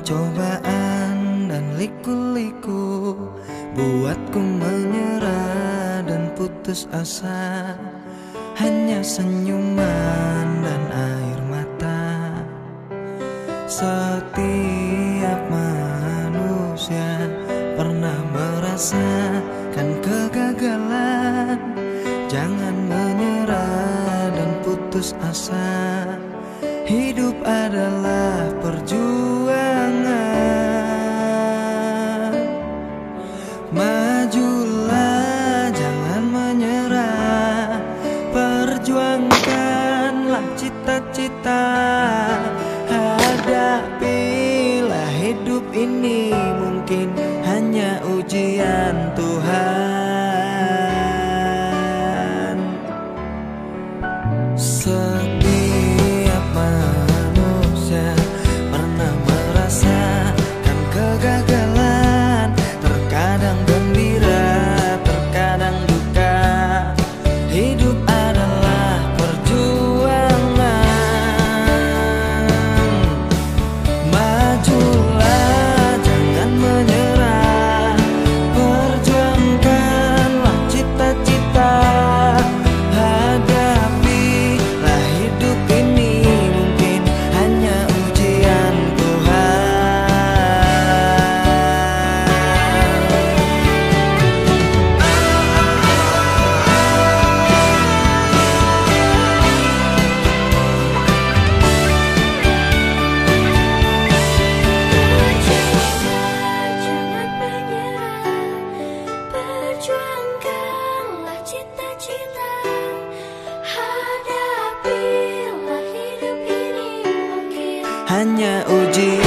Cobaan dan liku-liku buatku menyerah dan putus asa. Hanya senyuman dan air mata. Setiap manusia pernah merasakan kegagalan. Jangan menyerah dan putus asa. Hidup adalah perjuangan. Majulah, jangan menyerah. Perjuangkanlah cita-cita. Hadapilah hidup ini, mungkin hanya ujian Tuhan. Setiap manusia pernah merasakan kegagalan. Terkadang gembira, terkadang duka. Hidup adalah perjuangan. Majulah, jangan menyerah. Perjuangkanlah cita-cita. Hadapilah hidup ini, mungkin hanya ujian Perjuangkanlah cita-cita. Hadapilah hidup ini, mungkin hanya ujian.